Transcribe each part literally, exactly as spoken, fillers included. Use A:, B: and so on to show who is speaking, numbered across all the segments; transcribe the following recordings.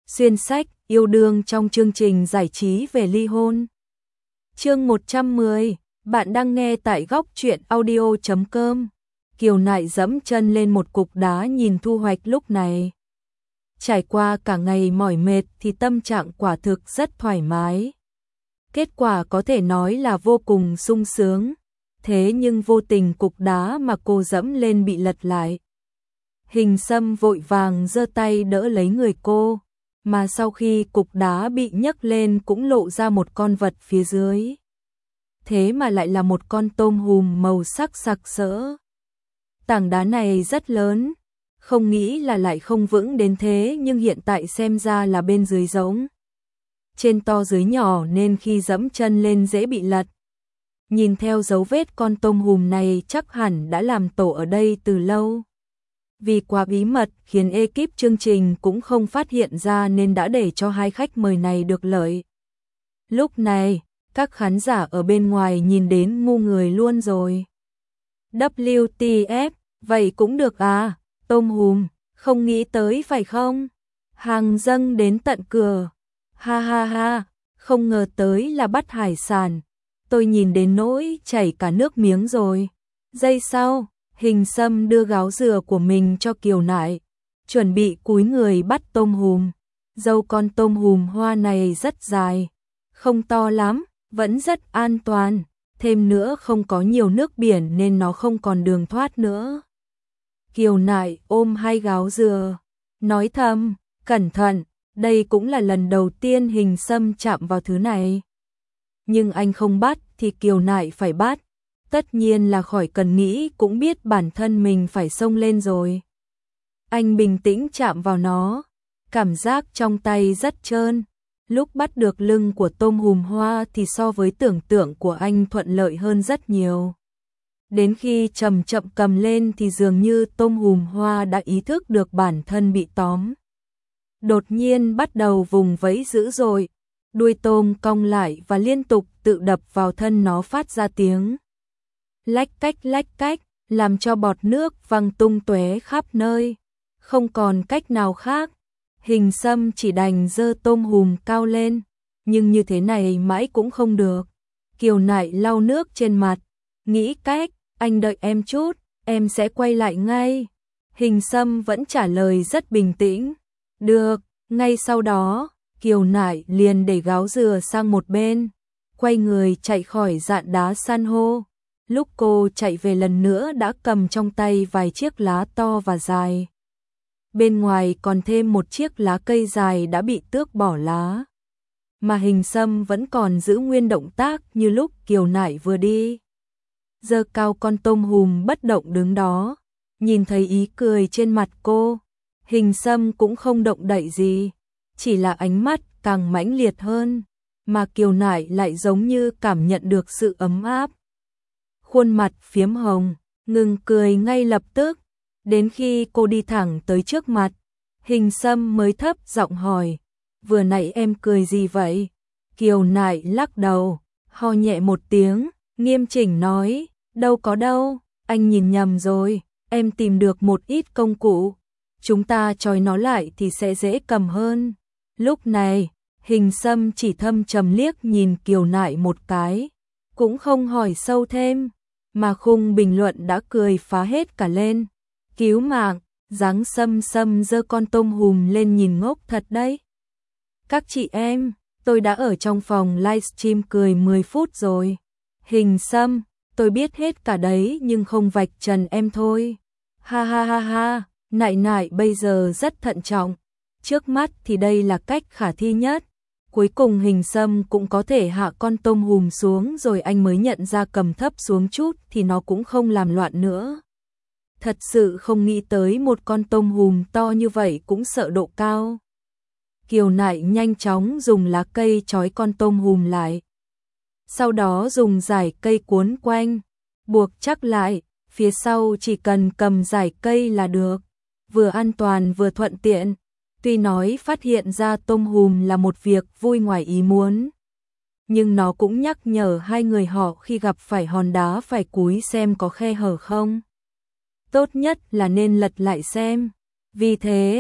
A: Xuyên sách, yêu đương trong chương trình giải trí về ly hôn. Chương một trăm mười, bạn đang nghe tại góc truyện audio chấm com. Kiều Nại dẫm chân lên một cục đá nhìn thu hoạch lúc này. Trải qua cả ngày mỏi mệt thì tâm trạng quả thực rất thoải mái. Kết quả có thể nói là vô cùng sung sướng. Thế nhưng vô tình cục đá mà cô dẫm lên bị lật lại. Hình Sâm vội vàng giơ tay đỡ lấy người cô, mà sau khi cục đá bị nhấc lên cũng lộ ra một con vật phía dưới. Thế mà lại là một con tôm hùm màu sắc sặc sỡ. Tảng đá này rất lớn, không nghĩ là lại không vững đến thế, nhưng hiện tại xem ra là bên dưới giống. Trên to dưới nhỏ nên khi dẫm chân lên dễ bị lật. Nhìn theo dấu vết con tôm hùm này chắc hẳn đã làm tổ ở đây từ lâu. Vì quá bí mật khiến ekip chương trình cũng không phát hiện ra nên đã để cho hai khách mời này được lợi. Lúc này, các khán giả ở bên ngoài nhìn đến ngu người luôn rồi. vê kép tê ép, vậy cũng được à, tôm hùm, không nghĩ tới phải không? Hàng dâng đến tận cửa. Ha ha ha, không ngờ tới là bắt hải sản. Tôi nhìn đến nỗi chảy cả nước miếng rồi. Giây sau, Hình Sâm đưa gáo dừa của mình cho Kiều Nại, chuẩn bị cúi người bắt tôm hùm. Dâu con tôm hùm hoa này rất dài, không to lắm, vẫn rất an toàn, thêm nữa không có nhiều nước biển nên nó không còn đường thoát nữa. Kiều Nại ôm hai gáo dừa, nói thầm, cẩn thận, đây cũng là lần đầu tiên Hình Sâm chạm vào thứ này. Nhưng anh không bắt thì Kiều Nại phải bắt. Tất nhiên là khỏi cần nghĩ cũng biết bản thân mình phải xông lên rồi. Anh bình tĩnh chạm vào nó, cảm giác trong tay rất trơn. Lúc bắt được lưng của tôm hùm hoa thì so với tưởng tượng của anh thuận lợi hơn rất nhiều. Đến khi chậm chậm cầm lên thì dường như tôm hùm hoa đã ý thức được bản thân bị tóm. Đột nhiên bắt đầu vùng vẫy dữ dội, đuôi tôm cong lại và liên tục tự đập vào thân nó phát ra tiếng lách cách lách cách, làm cho bọt nước văng tung tóe khắp nơi. Không còn cách nào khác, Hình Sâm chỉ đành giơ tôm hùm cao lên, nhưng như thế này mãi cũng không được. Kiều Nại lau nước trên mặt, nghĩ cách, anh đợi em chút, em sẽ quay lại ngay. Hình Sâm vẫn trả lời rất bình tĩnh, được. Ngay sau đó, Kiều Nại liền để gáo dừa sang một bên, quay người chạy khỏi dạn đá san hô. Lúc cô chạy về lần nữa đã cầm trong tay vài chiếc lá to và dài. Bên ngoài còn thêm một chiếc lá cây dài đã bị tước bỏ lá. Mà Hình Sâm vẫn còn giữ nguyên động tác như lúc Kiều Nại vừa đi. Giơ cao con tôm hùm bất động đứng đó, nhìn thấy ý cười trên mặt cô. Hình Sâm cũng không động đậy gì, chỉ là ánh mắt càng mãnh liệt hơn, mà Kiều Nại lại giống như cảm nhận được sự ấm áp. Khuôn mặt phiếm hồng, ngừng cười ngay lập tức, đến khi cô đi thẳng tới trước mặt, Hình Sâm mới thấp giọng hỏi, vừa nãy em cười gì vậy? Kiều Nại lắc đầu, ho nhẹ một tiếng, nghiêm chỉnh nói, đâu có đâu, anh nhìn nhầm rồi, em tìm được một ít công cụ, chúng ta trói nó lại thì sẽ dễ cầm hơn. Lúc này, Hình Sâm chỉ thâm trầm liếc nhìn Kiều Nại một cái, cũng không hỏi sâu thêm, mà khung bình luận đã cười phá hết cả lên. Cứu mạng, dáng Sâm Sâm giơ con tôm hùm lên nhìn ngốc thật đấy. Các chị em, tôi đã ở trong phòng livestream cười mười phút rồi. Hình Sâm, tôi biết hết cả đấy nhưng không vạch trần em thôi. Ha ha ha ha, Nại Nại bây giờ rất thận trọng. Trước mắt thì đây là cách khả thi nhất. Cuối cùng Hình Sâm cũng có thể hạ con tôm hùm xuống rồi anh mới nhận ra cầm thấp xuống chút thì nó cũng không làm loạn nữa. Thật sự không nghĩ tới một con tôm hùm to như vậy cũng sợ độ cao. Kiều Nại nhanh chóng dùng lá cây trói con tôm hùm lại. Sau đó dùng dải cây cuốn quanh, buộc chắc lại, phía sau chỉ cần cầm dải cây là được. Vừa an toàn vừa thuận tiện. Tuy nói phát hiện ra tôm hùm là một việc vui ngoài ý muốn, nhưng nó cũng nhắc nhở hai người họ khi gặp phải hòn đá phải cúi xem có khe hở không. Tốt nhất là nên lật lại xem. Vì thế,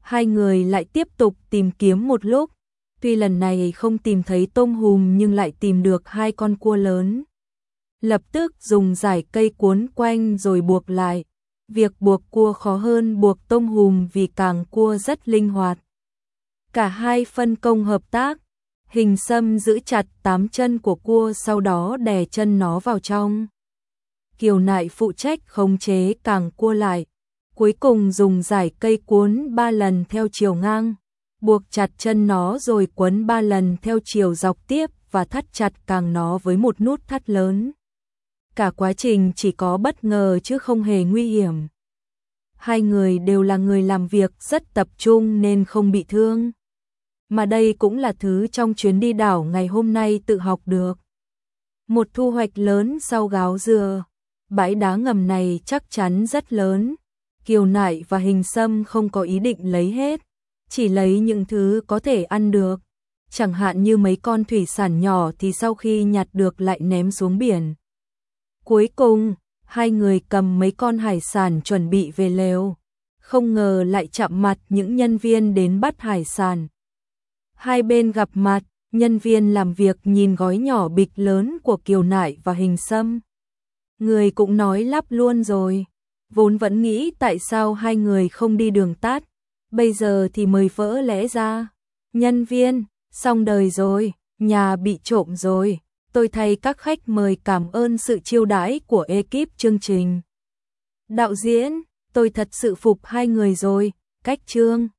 A: Hai người lại tiếp tục tìm kiếm một lúc, tuy lần này không tìm thấy tôm hùm nhưng lại tìm được hai con cua lớn. Lập tức dùng dải cây cuốn quanh rồi buộc lại. Việc buộc cua khó hơn buộc tôm hùm vì càng cua rất linh hoạt. Cả hai phân công hợp tác, Hình Sâm giữ chặt tám chân của cua sau đó đè chân nó vào trong. Kiều Nại phụ trách khống chế càng cua lại, cuối cùng dùng dải cây cuốn ba lần theo chiều ngang, buộc chặt chân nó rồi quấn ba lần theo chiều dọc tiếp và thắt chặt càng nó với một nút thắt lớn. Cả quá trình chỉ có bất ngờ chứ không hề nguy hiểm. Hai người đều là người làm việc rất tập trung nên không bị thương. Mà đây cũng là thứ trong chuyến đi đảo ngày hôm nay tự học được. Một thu hoạch lớn sau gáo dừa. Bãi đá ngầm này chắc chắn rất lớn. Kiều Nại và Hình Sâm không có ý định lấy hết, chỉ lấy những thứ có thể ăn được. Chẳng hạn như mấy con thủy sản nhỏ thì sau khi nhặt được lại ném xuống biển. Cuối cùng, hai người cầm mấy con hải sản chuẩn bị về lều. Không ngờ lại chạm mặt những nhân viên đến bắt hải sản. Hai bên gặp mặt, nhân viên làm việc nhìn gói nhỏ bịch lớn của Kiều Nại và Hình Sâm. Người cũng nói lắp luôn rồi. Vốn vẫn nghĩ tại sao hai người không đi đường tắt, bây giờ thì mới vỡ lẽ ra. Nhân viên, xong đời rồi, nhà bị trộm rồi. Tôi thay các khách mời cảm ơn sự chiêu đãi của ekip chương trình. Đạo diễn, tôi thật sự phục hai người rồi, cách chương.